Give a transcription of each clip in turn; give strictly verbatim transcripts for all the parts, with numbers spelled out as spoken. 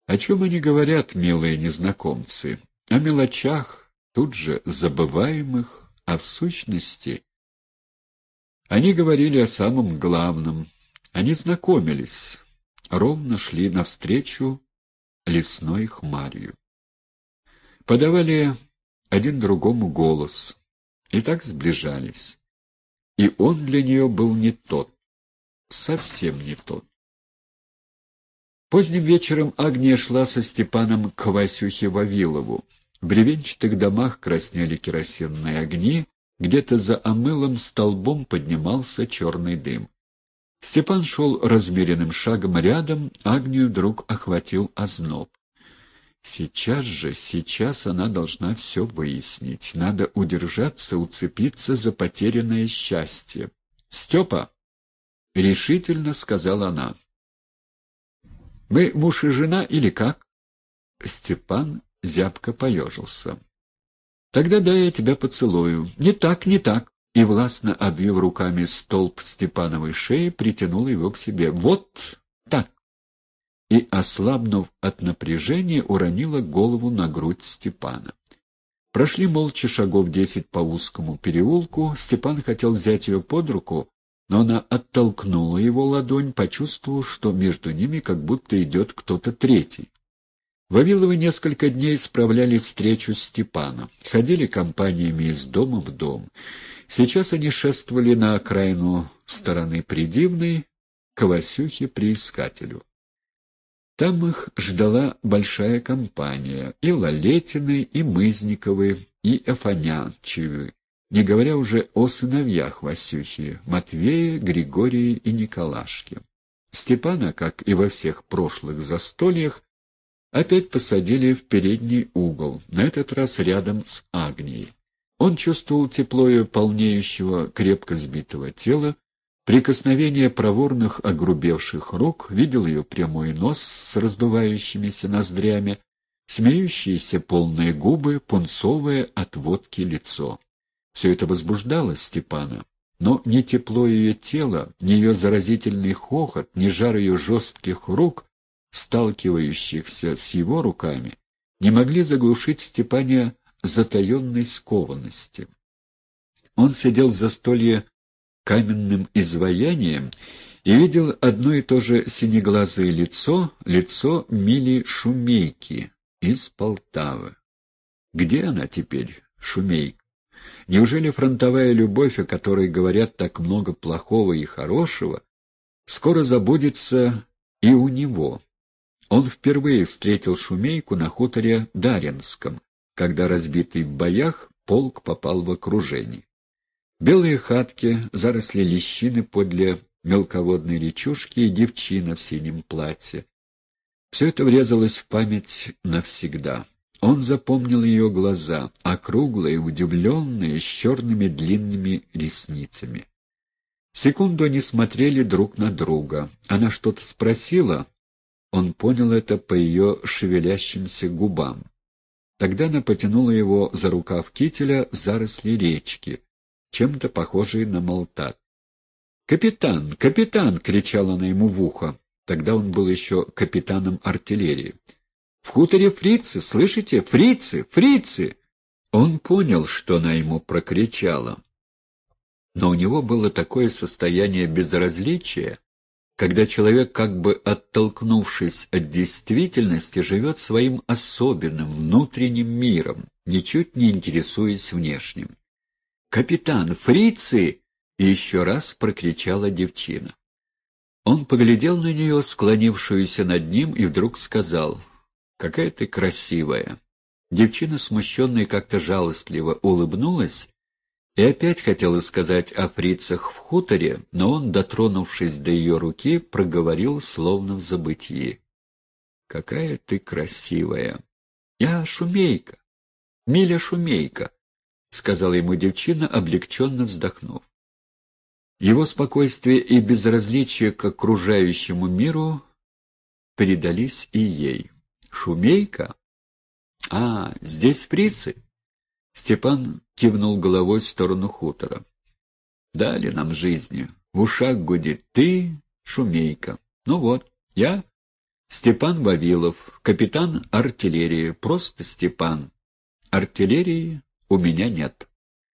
О чем они говорят, милые незнакомцы? О мелочах, тут же забываемых, а в сущности... Они говорили о самом главном. Они знакомились, ровно шли навстречу лесной хмарью. Подавали один другому голос, и так сближались. И он для нее был не тот, совсем не тот. Поздним вечером Агния шла со Степаном к Васюхе Вавилову. В бревенчатых домах краснели керосинные огни, где-то за омылым столбом поднимался черный дым. Степан шел размеренным шагом рядом, Агнию вдруг охватил озноб. Сейчас же, сейчас она должна все выяснить. Надо удержаться, уцепиться за потерянное счастье. — Степа! — решительно сказала она. — Мы муж и жена или как? Степан зябко поежился. — Тогда дай я тебя поцелую. — Не так, не так. И, властно обвив руками столб Степановой шеи, притянул его к себе. — Вот так! И, ослабнув от напряжения, уронила голову на грудь Степана. Прошли молча шагов десять по узкому переулку. Степан хотел взять ее под руку, но она оттолкнула его ладонь, почувствовав, что между ними как будто идет кто-то третий. Вавиловы несколько дней справляли встречу Степана, ходили компаниями из дома в дом. Сейчас они шествовали на окраину стороны Придивной, к Васюхе-приискателю. Там их ждала большая компания, и Лалетины, и Мызниковы, и Афанячевы, не говоря уже о сыновьях Васюхи, Матвее, Григории и Николашке. Степана, как и во всех прошлых застольях, опять посадили в передний угол, на этот раз рядом с Агнией. Он чувствовал тепло ее полнеющего, крепко сбитого тела, прикосновение проворных огрубевших рук, видел ее прямой нос с раздувающимися ноздрями, смеющиеся полные губы, пунцовое от водки лицо. Все это возбуждало Степана, но ни тепло ее тела, ни ее заразительный хохот, ни жар ее жестких рук, сталкивающихся с его руками, не могли заглушить в Степане затаенной скованности. Он сидел в застолье каменным изваянием и видел одно и то же синеглазое лицо, лицо Мили Шумейки из Полтавы. Где она теперь, Шумейка? Неужели фронтовая любовь, о которой говорят так много плохого и хорошего, скоро забудется и у него? Он впервые встретил Шумейку на хуторе Даринском, когда, разбитый в боях, полк попал в окружение. Белые хатки, заросли лещины подле мелководной речушки и девчина в синем платье. Все это врезалось в память навсегда. Он запомнил ее глаза, округлые, удивленные, с черными длинными ресницами. Секунду они смотрели друг на друга. Она что-то спросила, он понял это по ее шевелящимся губам. Тогда она потянула его за рукав кителя в заросли речки, чем-то похожей на молтат. «Капитан! Капитан!» — кричала она ему в ухо. Тогда он был еще капитаном артиллерии. «В хуторе фрицы! Слышите? Фрицы! Фрицы!» Он понял, что она ему прокричала. Но у него было такое состояние безразличия, когда человек, как бы оттолкнувшись от действительности, живет своим особенным внутренним миром, ничуть не интересуясь внешним. «Капитан, фрицы!» — и еще раз прокричала девчина. Он поглядел на нее, склонившуюся над ним, и вдруг сказал: «Какая ты красивая!» Девчина, смущенная, как-то жалостливо улыбнулась и опять хотела сказать о фрицах в хуторе, но он, дотронувшись до ее руки, проговорил, словно в забытии: «Какая ты красивая!» «Я Шумейка, Миля Шумейка», — сказала ему девчина, облегченно вздохнув. Его спокойствие и безразличие к окружающему миру передались и ей. «Шумейка? А, здесь фрицы?» Степан кивнул головой в сторону хутора. «Дали нам жизни. В ушах гудит: ты, Шумейка. Ну вот, я Степан Вавилов, капитан артиллерии, просто Степан. Артиллерии у меня нет.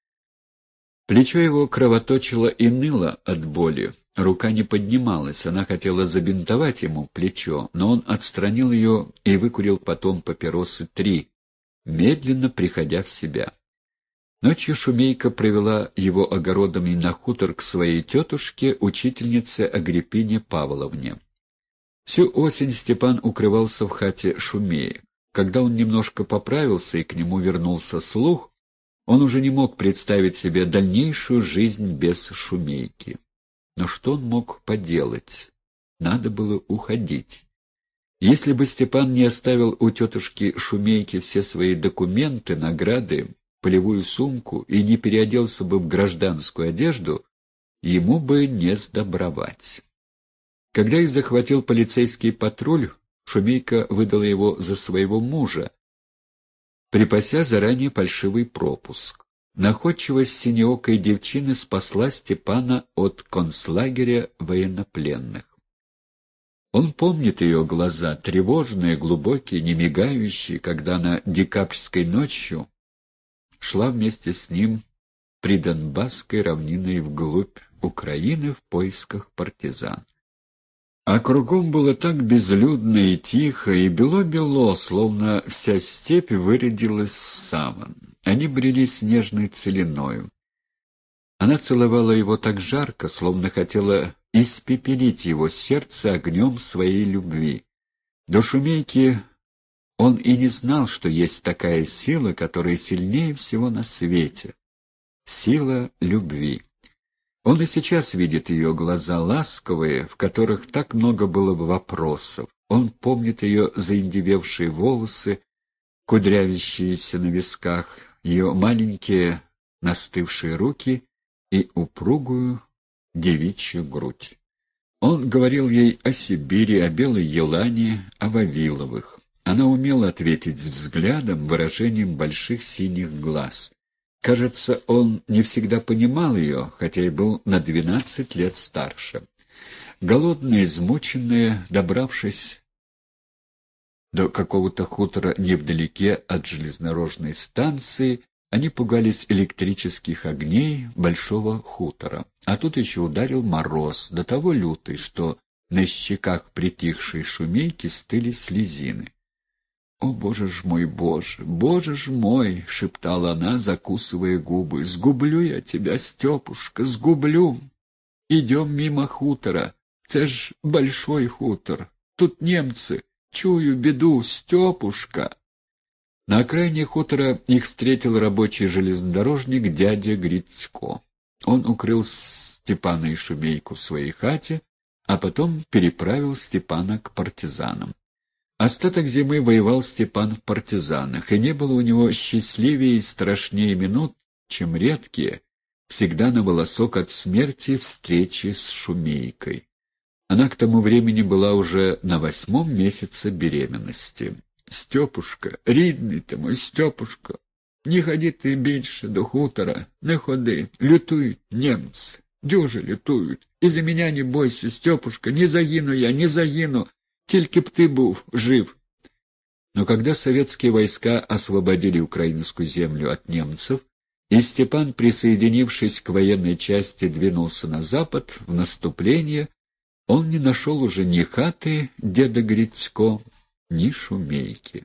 Плечо его кровоточило и ныло от боли. Рука не поднималась, она хотела забинтовать ему плечо, но он отстранил ее и выкурил потом папиросы три, медленно приходя в себя. Ночью Шумейка привела его огородами на хутор к своей тетушке, учительнице Агриппине Павловне. Всю осень Степан укрывался в хате Шумеи. Когда он немножко поправился и к нему вернулся слух, он уже не мог представить себе дальнейшую жизнь без Шумейки. Но что он мог поделать? Надо было уходить. Если бы Степан не оставил у тетушки Шумейки все свои документы, награды, полевую сумку и не переоделся бы в гражданскую одежду, ему бы не сдобровать. Когда их захватил полицейский патруль, Шумейка выдала его за своего мужа, припася заранее фальшивый пропуск. Находчивость синеокой девчины спасла Степана от концлагеря военнопленных. Он помнит ее глаза, тревожные, глубокие, не мигающие, когда она декабрьской ночью шла вместе с ним придонбасской равниной вглубь Украины в поисках партизан. А кругом было так безлюдно и тихо, и бело-бело, словно вся степь вырядилась в саван. Они брели снежной целиною. Она целовала его так жарко, словно хотела испепелить его сердце огнем своей любви. До Шумейки он и не знал, что есть такая сила, которая сильнее всего на свете — сила любви. Он и сейчас видит ее глаза ласковые, в которых так много было бы вопросов. Он помнит ее заиндевевшие волосы, кудрявящиеся на висках, ее маленькие настывшие руки и упругую девичью грудь. Он говорил ей о Сибири, о Белой Елане, о Вавиловых. Она умела ответить с взглядом, выражением больших синих глаз. Кажется, он не всегда понимал ее, хотя и был на двенадцать лет старше. Голодные, измученные, добравшись до какого-то хутора невдалеке от железнодорожной станции, они пугались электрических огней большого хутора. А тут еще ударил мороз, до того лютый, что на щеках притихшей Шумейки стыли слезины. «О, боже ж мой, боже, боже ж мой!» — шептала она, закусывая губы. «Сгублю я тебя, Степушка, сгублю! Идем мимо хутора. Це ж большой хутор. Тут немцы. Чую беду, Степушка!» На окраине хутора их встретил рабочий железнодорожник дядя Грицько. Он укрыл Степана и Шумейку в своей хате, а потом переправил Степана к партизанам. Остаток зимы воевал Степан в партизанах, и не было у него счастливее и страшнее минут, чем редкие, всегда на волосок от смерти встречи с Шумейкой. Она к тому времени была уже на восьмом месяце беременности. «Степушка, рідний ти мой, Степушка, не ходи ти більше до хутора, не ходи, лютують немці, дюже лютують, і за мене не бойся, Степушка, не загину я, не загину. Тільки б ты був жив». Но когда советские войска освободили украинскую землю от немцев, и Степан, присоединившись к военной части, двинулся на запад в наступление, он не нашел уже ни хаты деда Грицько, ни Шумейки.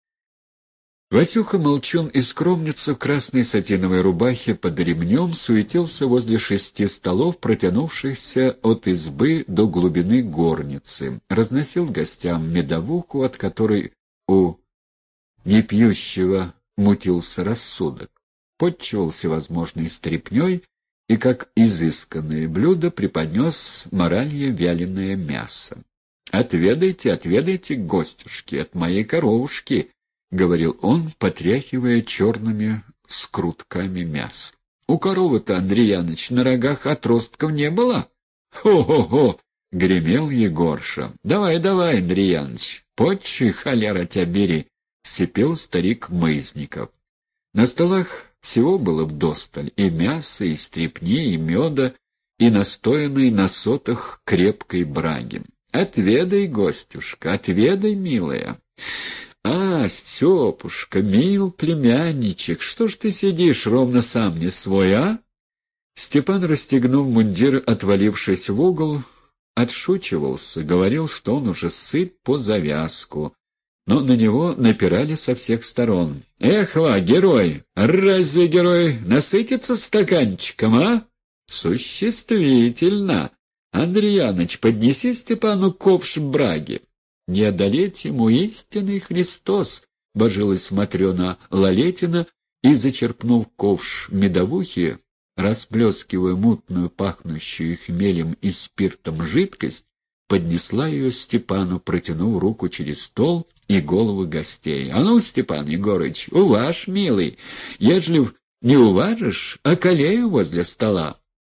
Васюха Молчун и скромница в красной сатиновой рубахе под ремнем суетился возле шести столов, протянувшихся от избы до глубины горницы, разносил гостям медовуху, от которой у непьющего мутился рассудок, подчивал всевозможной стряпней и, как изысканное блюдо, преподнес моралье вяленое мясо. «Отведайте, отведайте, гостюшки, от моей коровушки», — говорил он, потряхивая черными скрутками мяса. «У коровы-то, Андрей Яныч, на рогах отростков не было?» «Хо-хо-хо!» — гремел Егорша. «Давай, давай, Андрей Яныч, почи, холера тебя бери!» — сипел старик Мызников. На столах всего было вдосталь: и мяса, и стрепни, и меда, и настоянной на сотах крепкой браги. Отведай, гостюшка, отведай, милая. А, Степушка, мил племянничек, что ж ты сидишь, ровно сам не свой, а? Степан, расстегнув мундир, отвалившись в угол, отшучивался, говорил, что он уже сыт по завязку, но на него напирали со всех сторон. «Эх, ва, герой! Разве герой насытится стаканчиком, а? Существительно! Андреяныч, поднеси Степану ковш браги. Не одолеть ему истинный Христос!» — божилась Матрена Лалетина и, зачерпнув ковш медовухи, расплескивая мутную, пахнущую хмелем и спиртом жидкость, поднесла ее Степану, протянув руку через стол и головы гостей. — А ну, Степан Егорыч, уважь, милый, ежели не уважишь, околею возле стола.